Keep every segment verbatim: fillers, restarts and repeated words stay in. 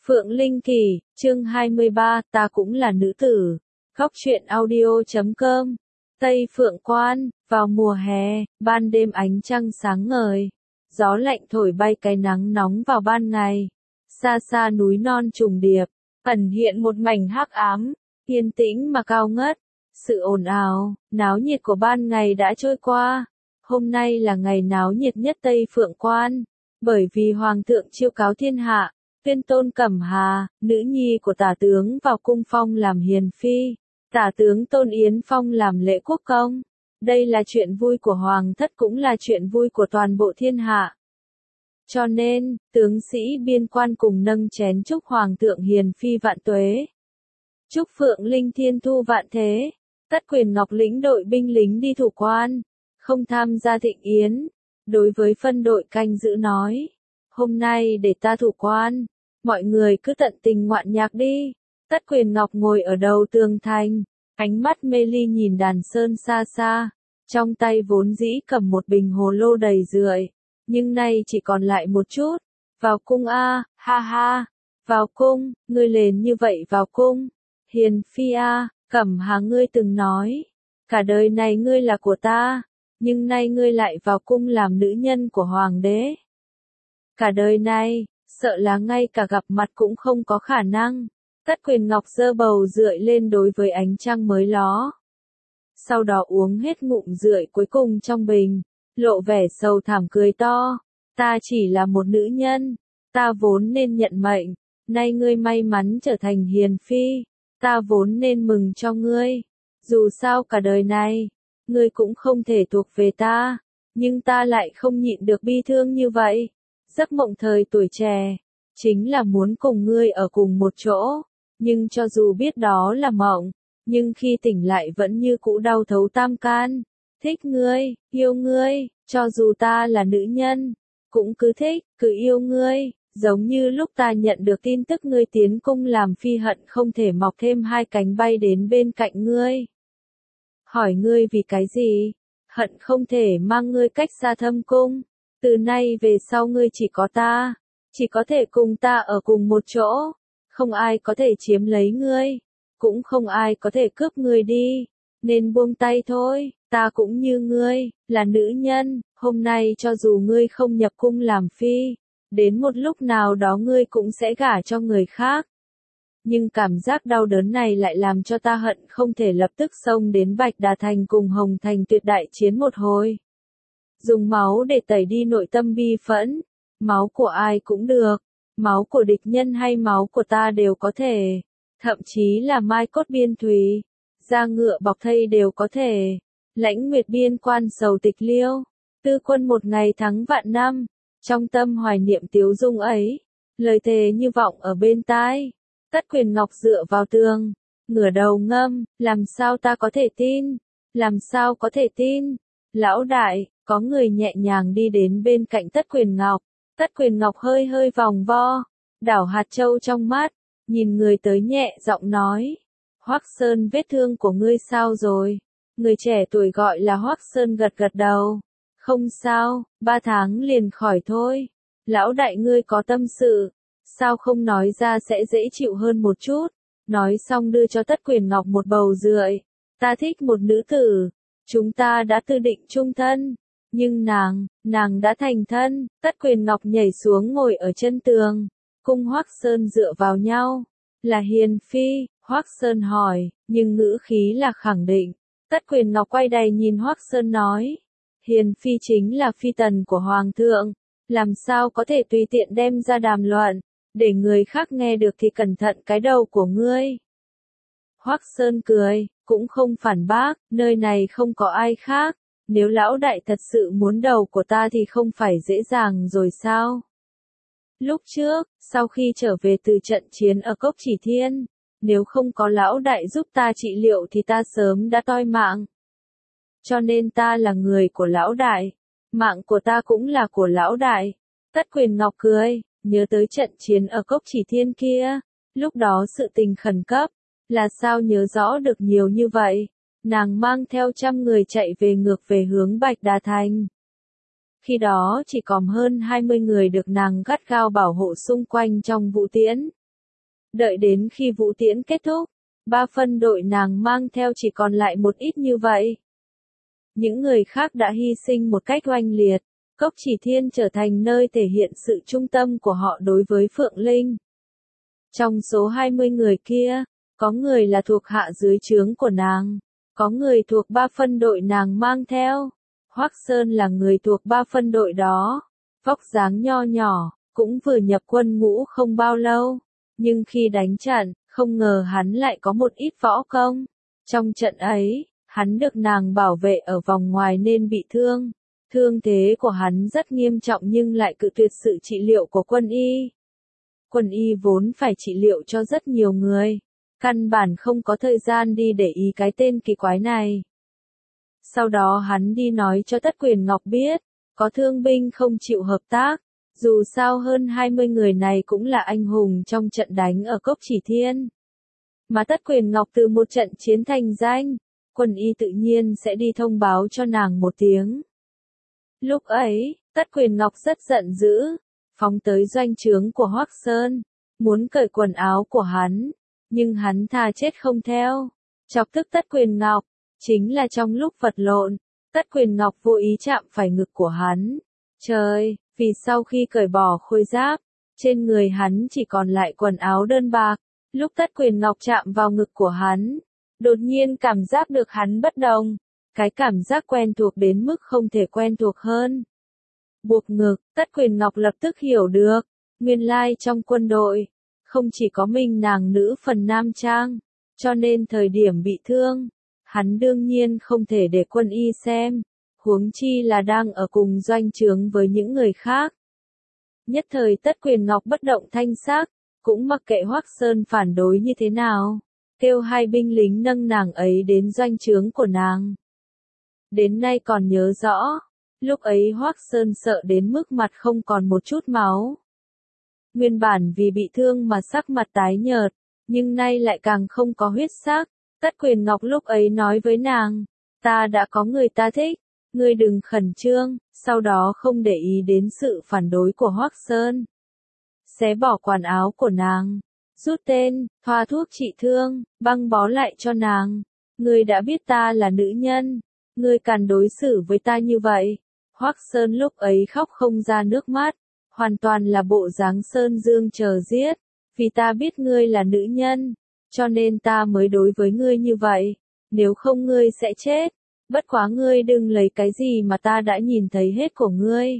Phượng Linh Kỳ, chương hai mươi ba, ta cũng là nữ tử. Góc truyện audio chấm com. Tây Phượng Quan, vào mùa hè, ban đêm ánh trăng sáng ngời. Gió lạnh thổi bay cái nắng nóng vào ban ngày. Xa xa núi non trùng điệp, ẩn hiện một mảnh hắc ám, yên tĩnh mà cao ngất. Sự ồn ào, náo nhiệt của ban ngày đã trôi qua. Hôm nay là ngày náo nhiệt nhất Tây Phượng Quan, bởi vì Hoàng thượng chiêu cáo thiên hạ. Tuyên tôn Cẩm Hà, nữ nhi của tả tướng vào cung phong làm hiền phi, tả tướng Tôn Yến Phong làm lễ quốc công. Đây là chuyện vui của Hoàng thất cũng là chuyện vui của toàn bộ thiên hạ. Cho nên, tướng sĩ biên quan cùng nâng chén chúc Hoàng thượng hiền phi vạn tuế. Chúc Phượng Linh thiên thu vạn thế. Tất Quyền Ngọc lĩnh đội binh lính đi thủ quan, không tham gia thịnh yến. Đối với phân đội canh giữ nói, hôm nay để ta thủ quan, mọi người cứ tận tình ngoạn nhạc đi. Tất Quyền Ngọc ngồi ở đầu tường thành, ánh mắt mê ly nhìn đàn sơn xa xa, trong tay vốn dĩ cầm một bình hồ lô đầy rượi, nhưng nay chỉ còn lại một chút. Vào cung a, ha ha, vào cung, ngươi lên như vậy vào cung. Hiền phi a, Cẩm Hà ngươi từng nói, cả đời này ngươi là của ta, nhưng nay ngươi lại vào cung làm nữ nhân của hoàng đế. Cả đời này, sợ là ngay cả gặp mặt cũng không có khả năng. Tất Quyền Ngọc giơ bầu rượu lên đối với ánh trăng mới ló. Sau đó uống hết ngụm rượu cuối cùng trong bình, lộ vẻ sầu thảm cười to. Ta chỉ là một nữ nhân, ta vốn nên nhận mệnh, nay ngươi may mắn trở thành hiền phi, ta vốn nên mừng cho ngươi. Dù sao cả đời này, ngươi cũng không thể thuộc về ta, nhưng ta lại không nhịn được bi thương như vậy. Giấc mộng thời tuổi trẻ, chính là muốn cùng ngươi ở cùng một chỗ, nhưng cho dù biết đó là mộng, nhưng khi tỉnh lại vẫn như cũ đau thấu tam can. Thích ngươi, yêu ngươi, cho dù ta là nữ nhân, cũng cứ thích, cứ yêu ngươi, giống như lúc ta nhận được tin tức ngươi tiến cung làm phi hận không thể mọc thêm hai cánh bay đến bên cạnh ngươi. Hỏi ngươi vì cái gì? Hận không thể mang ngươi cách xa thâm cung. Từ nay về sau ngươi chỉ có ta, chỉ có thể cùng ta ở cùng một chỗ, không ai có thể chiếm lấy ngươi, cũng không ai có thể cướp ngươi đi, nên buông tay thôi. Ta cũng như ngươi, là nữ nhân, hôm nay cho dù ngươi không nhập cung làm phi, đến một lúc nào đó ngươi cũng sẽ gả cho người khác. Nhưng cảm giác đau đớn này lại làm cho ta hận không thể lập tức xông đến Bạch Đà Thành cùng Hồng Thành tuyệt đại chiến một hồi. Dùng máu để tẩy đi nội tâm bi phẫn, máu của ai cũng được, máu của địch nhân hay máu của ta đều có thể, thậm chí là mai cốt biên thùy, da ngựa bọc thây đều có thể. Lãnh Nguyệt biên quan sầu tịch liêu, tư quân một ngày thắng vạn năm, trong tâm hoài niệm tiếu dung ấy, lời thề như vọng ở bên tai. Tất Quyền Ngọc dựa vào tường, ngửa đầu ngâm, làm sao ta có thể tin, làm sao có thể tin. Lão đại, có người nhẹ nhàng đi đến bên cạnh Tất Quyền Ngọc, Tất Quyền Ngọc hơi hơi vòng vo, đảo hạt châu trong mắt, nhìn người tới nhẹ giọng nói, Hoắc Sơn vết thương của ngươi sao rồi? Người trẻ tuổi gọi là Hoắc Sơn gật gật đầu, không sao, ba tháng liền khỏi thôi. Lão đại ngươi có tâm sự, sao không nói ra sẽ dễ chịu hơn một chút. Nói xong đưa cho Tất Quyền Ngọc một bầu rượu, ta thích một nữ tử, chúng ta đã tư định chung thân, nhưng nàng, nàng đã thành thân. Tất Quyền Ngọc nhảy xuống ngồi ở chân tường, cùng Hoắc Sơn dựa vào nhau, là hiền phi. Hoắc Sơn hỏi, nhưng ngữ khí là khẳng định. Tất Quyền Ngọc quay đầy nhìn Hoắc Sơn nói, hiền phi chính là phi tần của Hoàng thượng, làm sao có thể tùy tiện đem ra đàm luận, để người khác nghe được thì cẩn thận cái đầu của ngươi. Hoắc Sơn cười, cũng không phản bác, nơi này không có ai khác, nếu lão đại thật sự muốn đầu của ta thì không phải dễ dàng rồi sao? Lúc trước, sau khi trở về từ trận chiến ở Cốc Chỉ Thiên, nếu không có lão đại giúp ta trị liệu thì ta sớm đã toi mạng. Cho nên ta là người của lão đại, mạng của ta cũng là của lão đại. Tất Quyền Ngọc cười, nhớ tới trận chiến ở Cốc Chỉ Thiên kia, lúc đó sự tình khẩn cấp, là sao nhớ rõ được nhiều như vậy. Nàng mang theo trăm người chạy về ngược về hướng Bạch Đà Thành. Khi đó chỉ còn hơn hai mươi người được nàng gắt gao bảo hộ xung quanh trong vũ tiễn. Đợi đến khi vũ tiễn kết thúc, ba phân đội nàng mang theo chỉ còn lại một ít như vậy. Những người khác đã hy sinh một cách oanh liệt, Cốc Chỉ Thiên trở thành nơi thể hiện sự trung tâm của họ đối với Phượng Linh. Trong số hai mươi người kia, có người là thuộc hạ dưới trướng của nàng, có người thuộc ba phân đội nàng mang theo. Hoắc Sơn là người thuộc ba phân đội đó, vóc dáng nho nhỏ, cũng vừa nhập quân ngũ không bao lâu, nhưng khi đánh trận, không ngờ hắn lại có một ít võ công. Trong trận ấy, hắn được nàng bảo vệ ở vòng ngoài nên bị thương. Thương thế của hắn rất nghiêm trọng nhưng lại cự tuyệt sự trị liệu của quân y. Quân y vốn phải trị liệu cho rất nhiều người, căn bản không có thời gian đi để ý cái tên kỳ quái này. Sau đó hắn đi nói cho Tất Quyền Ngọc biết, có thương binh không chịu hợp tác, dù sao hơn hai mươi người này cũng là anh hùng trong trận đánh ở Cốc Chỉ Thiên. Mà Tất Quyền Ngọc từ một trận chiến thành danh, quân y tự nhiên sẽ đi thông báo cho nàng một tiếng. Lúc ấy, Tất Quyền Ngọc rất giận dữ, phóng tới doanh trướng của Hoắc Sơn, muốn cởi quần áo của hắn, nhưng hắn thà chết không theo. Chọc tức Tất Quyền Ngọc, chính là trong lúc vật lộn, Tất Quyền Ngọc vô ý chạm phải ngực của hắn. Trời, vì sau khi cởi bỏ khôi giáp, trên người hắn chỉ còn lại quần áo đơn bạc. Lúc Tất Quyền Ngọc chạm vào ngực của hắn, đột nhiên cảm giác được hắn bất đồng. Cái cảm giác quen thuộc đến mức không thể quen thuộc hơn. Buộc ngực, Tất Quyền Ngọc lập tức hiểu được, nguyên lai trong quân đội, không chỉ có mình nàng nữ phần nam trang, cho nên thời điểm bị thương, hắn đương nhiên không thể để quân y xem, huống chi là đang ở cùng doanh trướng với những người khác. Nhất thời Tất Quyền Ngọc bất động thanh sắc, cũng mặc kệ Hoắc Sơn phản đối như thế nào, kêu hai binh lính nâng nàng ấy đến doanh trướng của nàng. Đến nay còn nhớ rõ, lúc ấy Hoắc Sơn sợ đến mức mặt không còn một chút máu. Nguyên bản vì bị thương mà sắc mặt tái nhợt, nhưng nay lại càng không có huyết sắc. Tất Quyền Ngọc lúc ấy nói với nàng, ta đã có người ta thích, ngươi đừng khẩn trương, sau đó không để ý đến sự phản đối của Hoắc Sơn. Xé bỏ quần áo của nàng, rút tên, thoa thuốc trị thương, băng bó lại cho nàng. Ngươi đã biết ta là nữ nhân, ngươi càng đối xử với ta như vậy. Hoắc Sơn lúc ấy khóc không ra nước mắt, hoàn toàn là bộ dáng Sơn Dương chờ giết, vì ta biết ngươi là nữ nhân, cho nên ta mới đối với ngươi như vậy, nếu không ngươi sẽ chết, bất quá ngươi đừng lấy cái gì mà ta đã nhìn thấy hết của ngươi.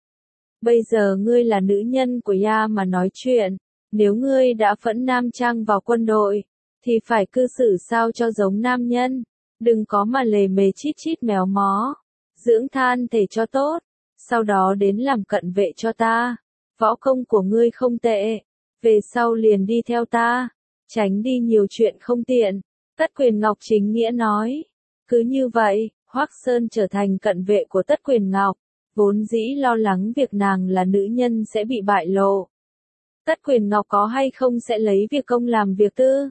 Bây giờ ngươi là nữ nhân của ya mà nói chuyện, nếu ngươi đã phẫn nam trang vào quân đội, thì phải cư xử sao cho giống nam nhân, đừng có mà lề mề chít chít méo mó, dưỡng than thể cho tốt, sau đó đến làm cận vệ cho ta, võ công của ngươi không tệ, về sau liền đi theo ta, tránh đi nhiều chuyện không tiện. Tất Quyền Ngọc chính nghĩa nói, cứ như vậy, Hoắc Sơn trở thành cận vệ của Tất Quyền Ngọc, vốn dĩ lo lắng việc nàng là nữ nhân sẽ bị bại lộ. Tất Quyền Ngọc có hay không sẽ lấy việc công làm việc tư?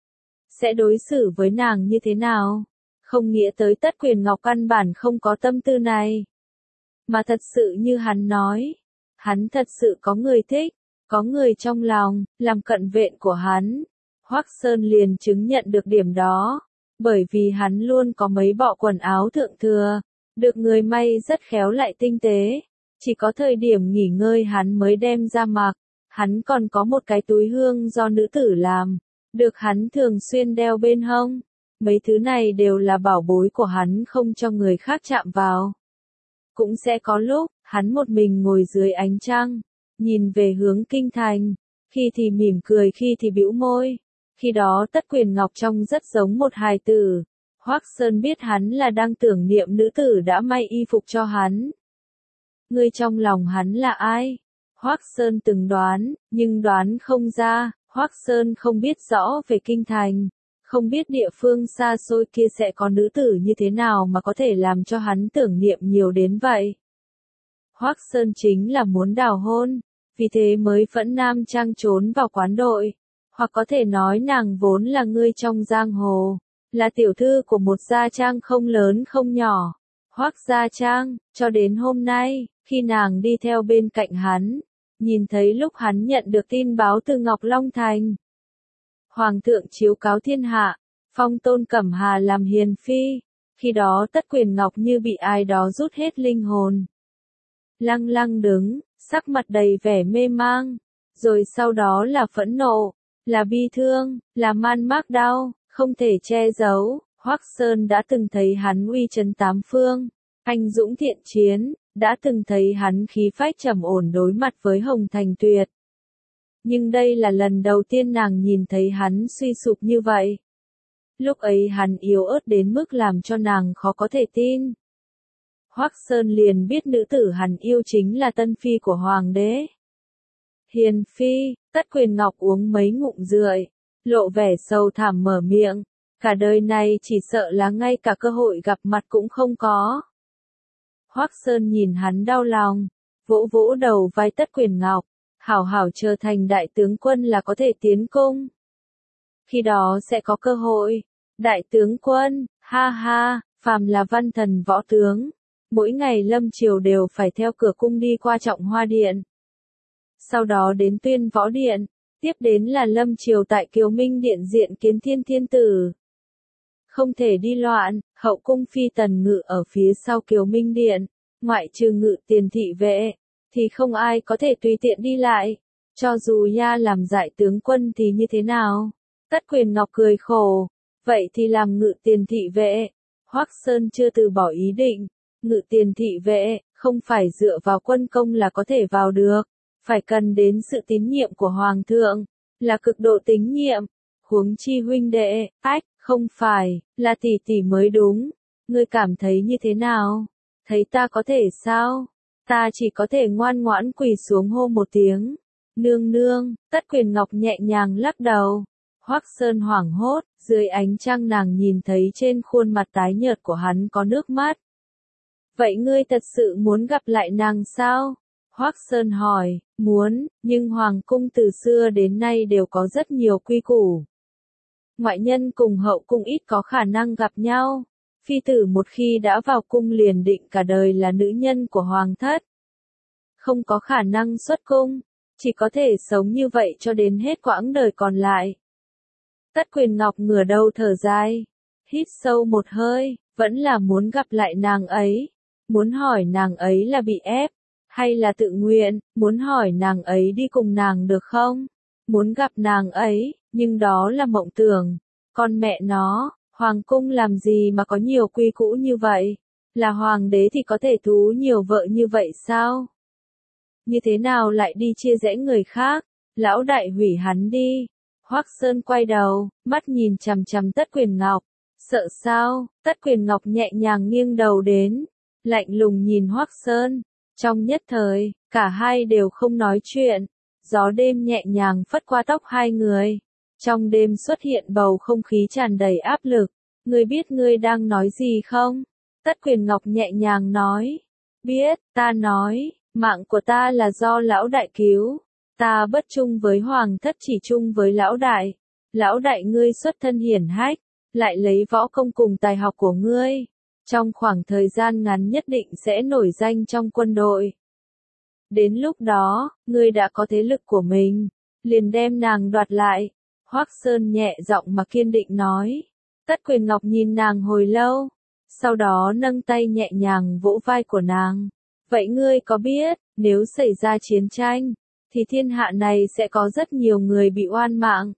Sẽ đối xử với nàng như thế nào? Không nghĩa tới Tất Quyền Ngọc căn bản không có tâm tư này. Mà thật sự như hắn nói, hắn thật sự có người thích, có người trong lòng, làm cận vệ của hắn. Hoắc Sơn liền chứng nhận được điểm đó, bởi vì hắn luôn có mấy bộ quần áo thượng thừa, được người may rất khéo lại tinh tế, chỉ có thời điểm nghỉ ngơi hắn mới đem ra mặc. Hắn còn có một cái túi hương do nữ tử làm, được hắn thường xuyên đeo bên hông. Mấy thứ này đều là bảo bối của hắn không cho người khác chạm vào. Cũng sẽ có lúc, hắn một mình ngồi dưới ánh trăng, nhìn về hướng kinh thành, khi thì mỉm cười khi thì bĩu môi. Khi đó Tất Quyền Ngọc trông rất giống một hài tử. Hoắc Sơn biết hắn là đang tưởng niệm nữ tử đã may y phục cho hắn. Ngươi trong lòng hắn là ai? Hoắc Sơn từng đoán, nhưng đoán không ra. Hoắc Sơn không biết rõ về kinh thành, không biết địa phương xa xôi kia sẽ có nữ tử như thế nào mà có thể làm cho hắn tưởng niệm nhiều đến vậy. Hoắc Sơn chính là muốn đào hôn, vì thế mới phẫn nam trang trốn vào quán đội. Hoặc có thể nói nàng vốn là ngươi trong giang hồ, là tiểu thư của một gia trang không lớn không nhỏ. Hoắc gia trang, cho đến hôm nay, khi nàng đi theo bên cạnh hắn, nhìn thấy lúc hắn nhận được tin báo từ Ngọc Long Thành, Hoàng thượng chiếu cáo thiên hạ, phong Tôn Cẩm Hà làm hiền phi, khi đó Tất Quyền Ngọc như bị ai đó rút hết linh hồn. Lăng lăng đứng, sắc mặt đầy vẻ mê mang, rồi sau đó là phẫn nộ, là bi thương, là man mác đau, không thể che giấu. Hoắc Sơn đã từng thấy hắn uy chấn tám phương, anh dũng thiện chiến, đã từng thấy hắn khí phách trầm ổn đối mặt với Hồng Thành Tuyệt. Nhưng đây là lần đầu tiên nàng nhìn thấy hắn suy sụp như vậy. Lúc ấy hắn yếu ớt đến mức làm cho nàng khó có thể tin. Hoắc Sơn liền biết nữ tử hắn yêu chính là tân phi của hoàng đế. Hiền phi, Tất Quyền Ngọc uống mấy ngụm rượu, lộ vẻ sầu thảm mở miệng, cả đời này chỉ sợ là ngay cả cơ hội gặp mặt cũng không có. Hoắc Sơn nhìn hắn đau lòng, vỗ vỗ đầu vai Tất Quyền Ngọc, hảo hảo trở thành đại tướng quân là có thể tiến cung. Khi đó sẽ có cơ hội. Đại tướng quân, ha ha, phàm là văn thần võ tướng, mỗi ngày lâm triều đều phải theo cửa cung đi qua Trọng Hoa Điện. Sau đó đến Tuyên Võ Điện, tiếp đến là lâm triều tại Kiều Minh Điện diện kiến Thiên Thiên Tử. Không thể đi loạn, hậu cung phi tần ngự ở phía sau Kiều Minh Điện, ngoại trừ ngự tiền thị vệ, thì không ai có thể tùy tiện đi lại. Cho dù ya làm đại tướng quân thì như thế nào? Tất Quyền Ngọc cười khổ, vậy thì làm ngự tiền thị vệ. Hoắc Sơn chưa từ bỏ ý định, ngự tiền thị vệ, không phải dựa vào quân công là có thể vào được, phải cần đến sự tín nhiệm của Hoàng thượng, là cực độ tín nhiệm. Huống chi huynh đệ, ách, không phải, là tỷ tỷ mới đúng. Ngươi cảm thấy như thế nào? Thấy ta có thể sao? Ta chỉ có thể ngoan ngoãn quỳ xuống hô một tiếng. Nương nương, Tất Quyền Ngọc nhẹ nhàng lắc đầu. Hoắc Sơn hoảng hốt, dưới ánh trăng nàng nhìn thấy trên khuôn mặt tái nhợt của hắn có nước mắt. Vậy ngươi thật sự muốn gặp lại nàng sao? Hoắc Sơn hỏi, muốn, nhưng Hoàng cung từ xưa đến nay đều có rất nhiều quy củ. Ngoại nhân cùng hậu cung ít có khả năng gặp nhau. Phi tử một khi đã vào cung liền định cả đời là nữ nhân của Hoàng thất. Không có khả năng xuất cung, chỉ có thể sống như vậy cho đến hết quãng đời còn lại. Tất Quyền Ngọc ngửa đầu thở dài, hít sâu một hơi, vẫn là muốn gặp lại nàng ấy. Muốn hỏi nàng ấy là bị ép, hay là tự nguyện, muốn hỏi nàng ấy đi cùng nàng được không? Muốn gặp nàng ấy, nhưng đó là mộng tưởng. Con mẹ nó, Hoàng cung làm gì mà có nhiều quy củ như vậy? Là hoàng đế thì có thể thú nhiều vợ như vậy sao? Như thế nào lại đi chia rẽ người khác? Lão đại hủy hắn đi. Hoắc Sơn quay đầu, mắt nhìn chằm chằm Tất Quyền Ngọc. Sợ sao? Tất Quyền Ngọc nhẹ nhàng nghiêng đầu đến, lạnh lùng nhìn Hoắc Sơn. Trong nhất thời, cả hai đều không nói chuyện. Gió đêm nhẹ nhàng phất qua tóc hai người. Trong đêm xuất hiện bầu không khí tràn đầy áp lực. Ngươi biết ngươi đang nói gì không? Tất Quyền Ngọc nhẹ nhàng nói. Biết, ta nói, mạng của ta là do lão đại cứu. Ta bất chung với hoàng thất, chỉ chung với lão đại. Lão đại ngươi xuất thân hiển hách, lại lấy võ công cùng tài học của ngươi. Trong khoảng thời gian ngắn nhất định sẽ nổi danh trong quân đội. Đến lúc đó, ngươi đã có thế lực của mình, liền đem nàng đoạt lại. Hoắc Sơn nhẹ giọng mà kiên định nói. Tất Quyền Ngọc nhìn nàng hồi lâu, sau đó nâng tay nhẹ nhàng vỗ vai của nàng. Vậy ngươi có biết, nếu xảy ra chiến tranh, thì thiên hạ này sẽ có rất nhiều người bị oan mạng.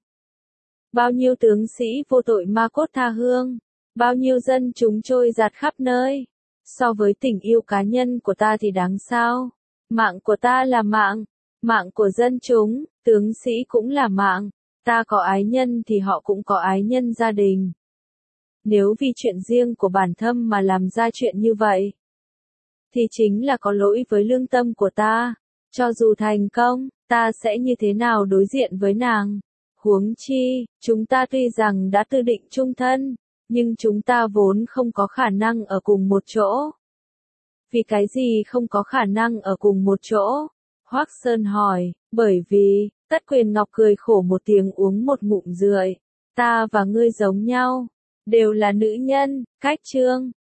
Bao nhiêu tướng sĩ vô tội ma cốt tha hương, bao nhiêu dân chúng trôi giạt khắp nơi. So với tình yêu cá nhân của ta thì đáng sao? Mạng của ta là mạng, mạng của dân chúng, tướng sĩ cũng là mạng. Ta có ái nhân thì họ cũng có ái nhân gia đình. Nếu vì chuyện riêng của bản thân mà làm ra chuyện như vậy, thì chính là có lỗi với lương tâm của ta. Cho dù thành công, ta sẽ như thế nào đối diện với nàng? Huống chi, chúng ta tuy rằng đã tư định chung thân, nhưng chúng ta vốn không có khả năng ở cùng một chỗ. Vì cái gì không có khả năng ở cùng một chỗ? Hoắc Sơn hỏi, bởi vì, Tất Quyền Ngọc cười khổ một tiếng uống một ngụm rượu. Ta và ngươi giống nhau, đều là nữ nhân, cách chương.